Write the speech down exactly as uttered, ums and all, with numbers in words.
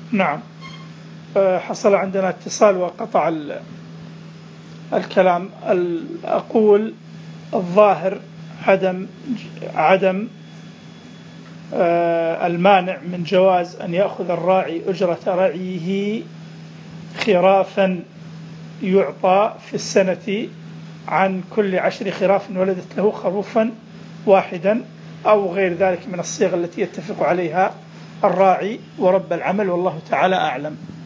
نعم. حصل عندنا اتصال وقطع الكلام. أقول الظاهر عدم عدم المانع من جواز أن يأخذ الراعي أجرة رعيه خرافا يعطى في السنة عن كل عشر خراف ولدت له خروفا واحدا، أو غير ذلك من الصيغ التي يتفق عليها الراعي ورب العمل، والله تعالى أعلم.